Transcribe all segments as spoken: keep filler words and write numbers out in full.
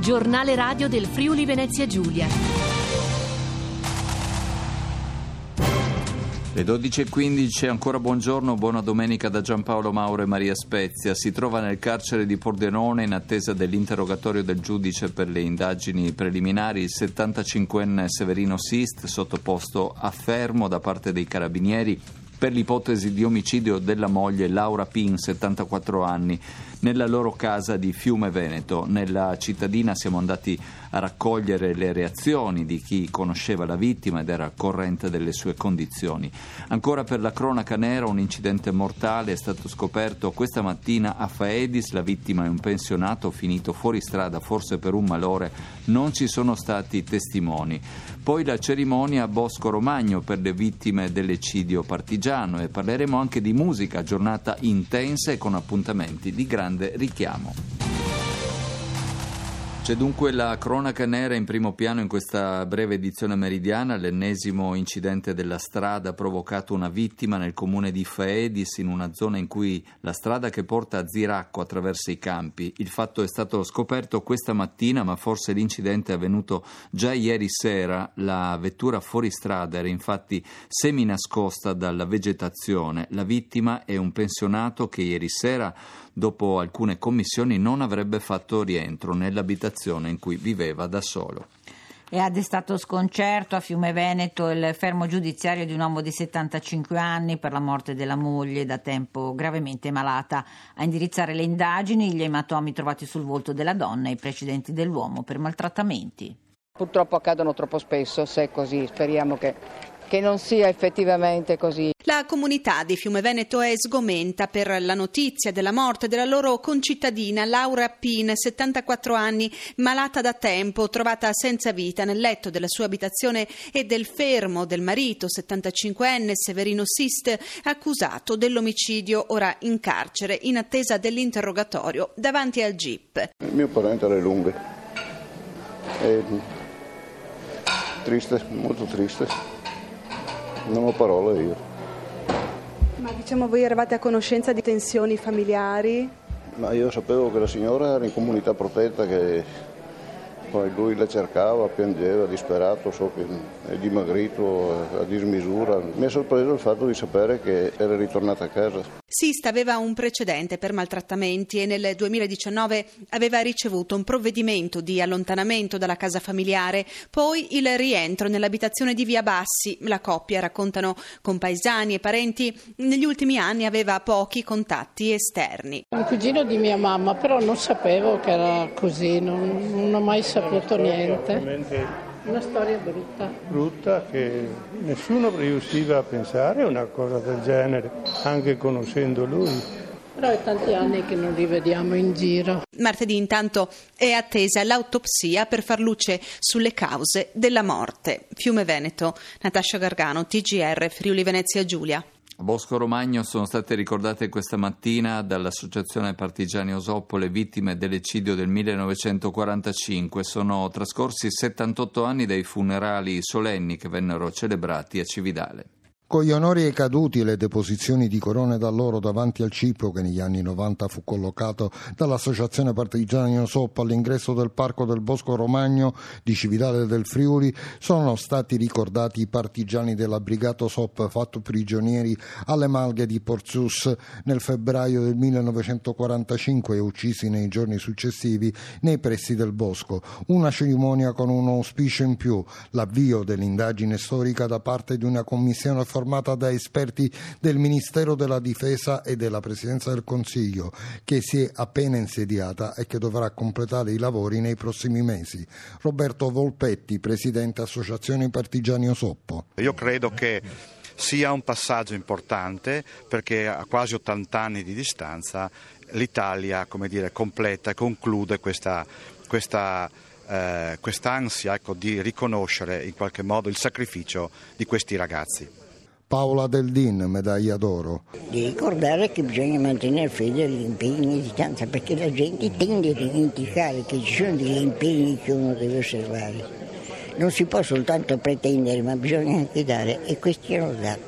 Giornale radio del Friuli Venezia Giulia. Le dodici e quindici, ancora buongiorno, buona domenica da Giampaolo Mauro e Maria Spezia. Si trova nel carcere di Pordenone in attesa dell'interrogatorio del giudice per le indagini preliminari il settantacinquenne Severino Sist, sottoposto a fermo da parte dei carabinieri per l'ipotesi di omicidio della moglie Laura Pin, settantaquattro anni, nella loro casa di Fiume Veneto. Nella cittadina siamo andati a raccogliere le reazioni di chi conosceva la vittima ed era al corrente delle sue condizioni. Ancora per la cronaca nera, un incidente mortale è stato scoperto questa mattina a Faedis. La vittima è un pensionato finito fuori strada, forse per un malore. Non ci sono stati testimoni. Poi la cerimonia a Bosco Romagno per le vittime dell'eccidio partigiano, e parleremo anche di musica, giornata intensa e con appuntamenti di grande richiamo. C'è dunque la cronaca nera in primo piano in questa breve edizione meridiana. L'ennesimo incidente della strada ha provocato una vittima nel comune di Faedis, in una zona in cui la strada che porta a Ziracco attraversa i campi. Il fatto è stato scoperto questa mattina, ma forse l'incidente è avvenuto già ieri sera. La vettura fuoristrada era infatti seminascosta dalla vegetazione. La vittima è un pensionato che ieri sera, dopo alcune commissioni, non avrebbe fatto rientro nell'abitazione in cui viveva da solo. E ha destato sconcerto a Fiume Veneto il fermo giudiziario di un uomo di settantacinque anni per la morte della moglie, da tempo gravemente malata. A indirizzare le indagini gli ematomi trovati sul volto della donna e i precedenti dell'uomo per maltrattamenti. Purtroppo accadono troppo spesso, se è così, speriamo che, che non sia effettivamente così. La comunità di Fiume Veneto è sgomenta per la notizia della morte della loro concittadina Laura Pin, settantaquattro anni, malata da tempo, trovata senza vita nel letto della sua abitazione, e del fermo del marito, settantacinquenne Severino Sist, accusato dell'omicidio, ora in carcere in attesa dell'interrogatorio davanti al G I P. Il mio parente alle lunghe. È triste, molto triste. Non ho parole io. Ma diciamo, voi eravate a conoscenza di tensioni familiari? Ma io sapevo che la signora era in comunità protetta, che poi lui la cercava, piangeva, disperato, so che è dimagrito a dismisura. Mi ha sorpreso il fatto di sapere che era ritornata a casa. Sist aveva un precedente per maltrattamenti e nel duemiladiciannove aveva ricevuto un provvedimento di allontanamento dalla casa familiare, poi il rientro nell'abitazione di Via Bassi. La coppia, raccontano compaesani e parenti, negli ultimi anni aveva pochi contatti esterni. Un cugino di mia mamma, però non sapevo che era così, non, non ho mai saputo niente. Una storia brutta. Brutta che nessuno riusciva a pensare a una cosa del genere, anche conoscendo lui. Però è tanti anni che non li vediamo in giro. Martedì intanto è attesa l'autopsia per far luce sulle cause della morte. Fiume Veneto, Natascia Gargano, T G R, Friuli Venezia Giulia. A Bosco Romagno sono state ricordate questa mattina dall'Associazione Partigiani Osoppo le vittime dell'eccidio del millenovecentoquarantacinque. Sono trascorsi settantotto anni dai funerali solenni che vennero celebrati a Cividale. Con gli onori ai caduti e le deposizioni di corone d'alloro davanti al cipo, che negli anni novanta fu collocato dall'Associazione Partigiani Osoppo all'ingresso del Parco del Bosco Romagno di Cividale del Friuli, sono stati ricordati i partigiani della Brigata Osoppo fatto prigionieri alle Malghe di Porzus nel febbraio del millenovecentoquarantacinque e uccisi nei giorni successivi nei pressi del bosco. Una cerimonia con un auspicio in più: l'avvio dell'indagine storica da parte di una commissione formata formata da esperti del Ministero della Difesa e della Presidenza del Consiglio, che si è appena insediata e che dovrà completare i lavori nei prossimi mesi. Roberto Volpetti, Presidente Associazione Partigiani Osoppo. Io credo che sia un passaggio importante, perché a quasi ottanta anni di distanza l'Italia, come dire, completa e conclude questa, questa eh, quest'ansia, ecco, di riconoscere in qualche modo il sacrificio di questi ragazzi. Paola Del Din, medaglia d'oro. Di ricordare che bisogna mantenere fede agli impegni di tanto, perché la gente tende a dimenticare che ci sono degli impegni che uno deve osservare. Non si può soltanto pretendere, ma bisogna anche dare, e questi hanno dato.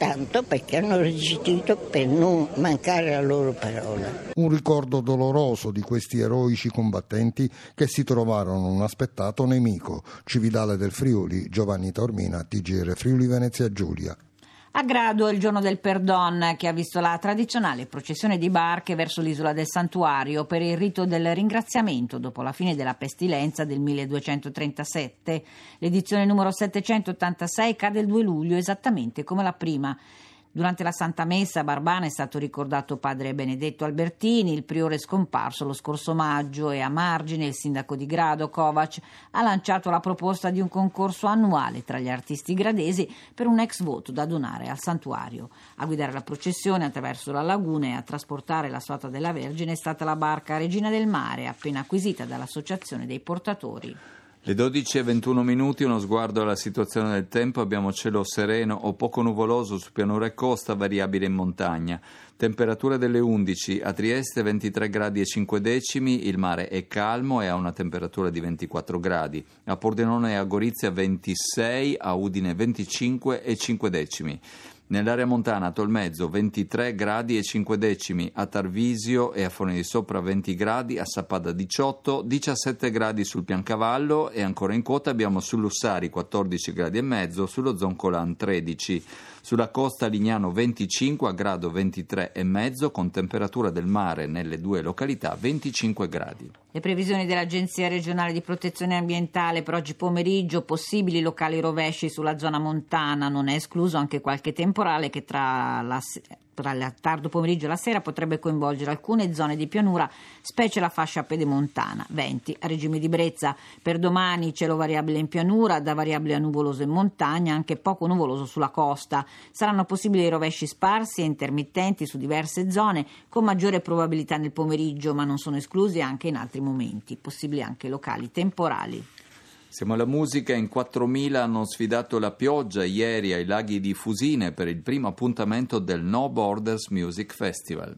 soltanto perché hanno resistito per non mancare alla loro parola. Un ricordo doloroso di questi eroici combattenti che si trovarono un aspettato nemico. Cividale del Friuli, Giovanni Taormina, T G R Friuli Venezia Giulia. A Grado è il giorno del Perdon, che ha visto la tradizionale processione di barche verso l'isola del Santuario per il rito del ringraziamento dopo la fine della pestilenza del milleduecentotrentasette. L'edizione numero settecentottantasei cade il due luglio, esattamente come la prima. Durante la Santa Messa a Barbana è stato ricordato padre Benedetto Albertini, il priore scomparso lo scorso maggio, e a margine il sindaco di Grado, Kovac, ha lanciato la proposta di un concorso annuale tra gli artisti gradesi per un ex voto da donare al santuario. A guidare la processione attraverso la laguna e a trasportare la statua della Vergine è stata la barca Regina del Mare, appena acquisita dall'Associazione dei Portatori. Le dodici e ventuno minuti, uno sguardo alla situazione del tempo. Abbiamo cielo sereno o poco nuvoloso su pianura e costa, variabile in montagna. Temperature delle undici, a Trieste ventitré gradi e cinque decimi, il mare è calmo e ha una temperatura di ventiquattro gradi. A Pordenone e a Gorizia ventisei, a Udine venticinque e cinque decimi. Nell'area montana a Tolmezzo ventitré gradi e cinque decimi, a Tarvisio e a Fone di Sopra venti gradi, a Sappada diciotto, diciassette gradi sul Piancavallo e ancora in quota abbiamo su Lussari quattordici gradi e mezzo, sullo Zoncolan tredici. Sulla costa Lignano venticinque, a Grado ventitré e mezzo, con temperatura del mare nelle due località venticinque gradi. Le previsioni dell'Agenzia regionale di protezione ambientale per oggi pomeriggio: possibili locali rovesci sulla zona montana, non è escluso anche qualche temporale che tra la tra il tardo pomeriggio e la sera potrebbe coinvolgere alcune zone di pianura, specie la fascia pedemontana. Venti a regime di brezza. Per domani cielo variabile in pianura, da variabile a nuvoloso in montagna, anche poco nuvoloso sulla costa. Saranno possibili rovesci sparsi e intermittenti su diverse zone, con maggiore probabilità nel pomeriggio, ma non sono esclusi anche in altri momenti, possibili anche locali temporali. Siamo alla musica. In quattromila hanno sfidato la pioggia ieri ai laghi di Fusine per il primo appuntamento del No Borders Music Festival.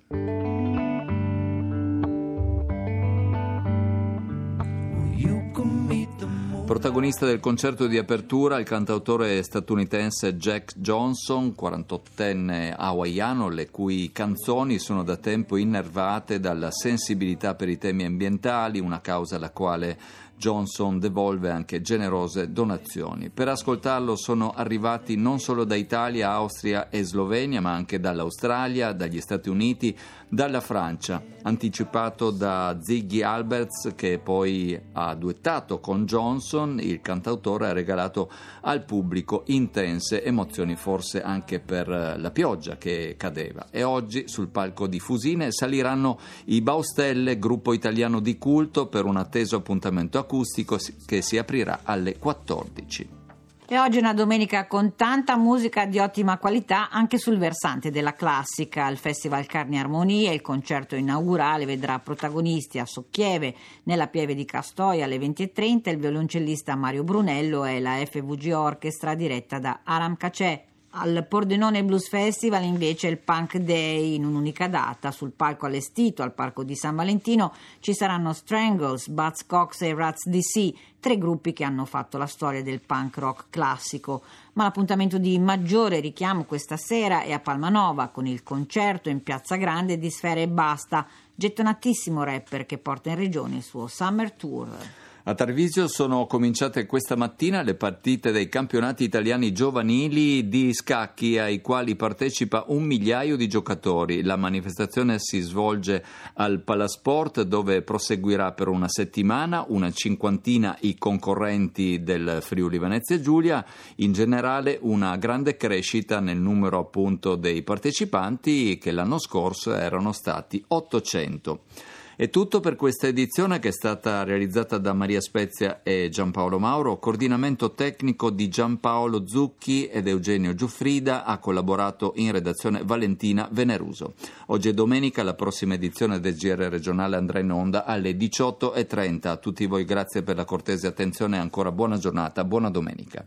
Protagonista del concerto di apertura il cantautore statunitense Jack Johnson, quarantottenne hawaiano, le cui canzoni sono da tempo innervate dalla sensibilità per i temi ambientali, una causa alla quale Johnson devolve anche generose donazioni. Per ascoltarlo sono arrivati non solo da Italia, Austria e Slovenia, ma anche dall'Australia, dagli Stati Uniti, dalla Francia. Anticipato da Ziggy Alberts, che poi ha duettato con Johnson, il cantautore ha regalato al pubblico intense emozioni, forse anche per la pioggia che cadeva. E oggi sul palco di Fusine saliranno i Baustelle, gruppo italiano di culto, per un atteso appuntamento acustico che si aprirà alle quattordici. E oggi è una domenica con tanta musica di ottima qualità anche sul versante della classica. Il Festival Carni Armonia, il concerto inaugurale, vedrà protagonisti a Socchieve, nella Pieve di Castoia alle venti e trenta, il violoncellista Mario Brunello e la F V G Orchestra diretta da Aram Cacè. Al Pordenone Blues Festival invece il Punk Day in un'unica data. Sul palco allestito al Parco di San Valentino ci saranno Strangles, Buzzcocks e Rats D C, tre gruppi che hanno fatto la storia del punk rock classico. Ma l'appuntamento di maggiore richiamo questa sera è a Palmanova con il concerto in Piazza Grande di Sfera Ebbasta, gettonatissimo rapper che porta in regione il suo Summer Tour. A Tarvisio sono cominciate questa mattina le partite dei campionati italiani giovanili di scacchi ai quali partecipa un migliaio di giocatori. La manifestazione si svolge al Palasport, dove proseguirà per una settimana, una cinquantina i concorrenti del Friuli Venezia Giulia. In generale una grande crescita nel numero appunto dei partecipanti, che l'anno scorso erano stati ottocento. È tutto per questa edizione, che è stata realizzata da Maria Spezia e Giampaolo Mauro, coordinamento tecnico di Giampaolo Zucchi ed Eugenio Giuffrida, ha collaborato in redazione Valentina Veneruso. Oggi è domenica, la prossima edizione del G R regionale andrà in onda alle diciotto e trenta. A tutti voi grazie per la cortese attenzione e ancora buona giornata, buona domenica.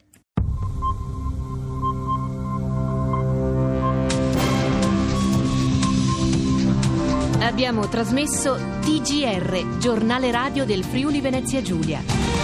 Abbiamo trasmesso T G R, giornale radio del Friuli Venezia Giulia.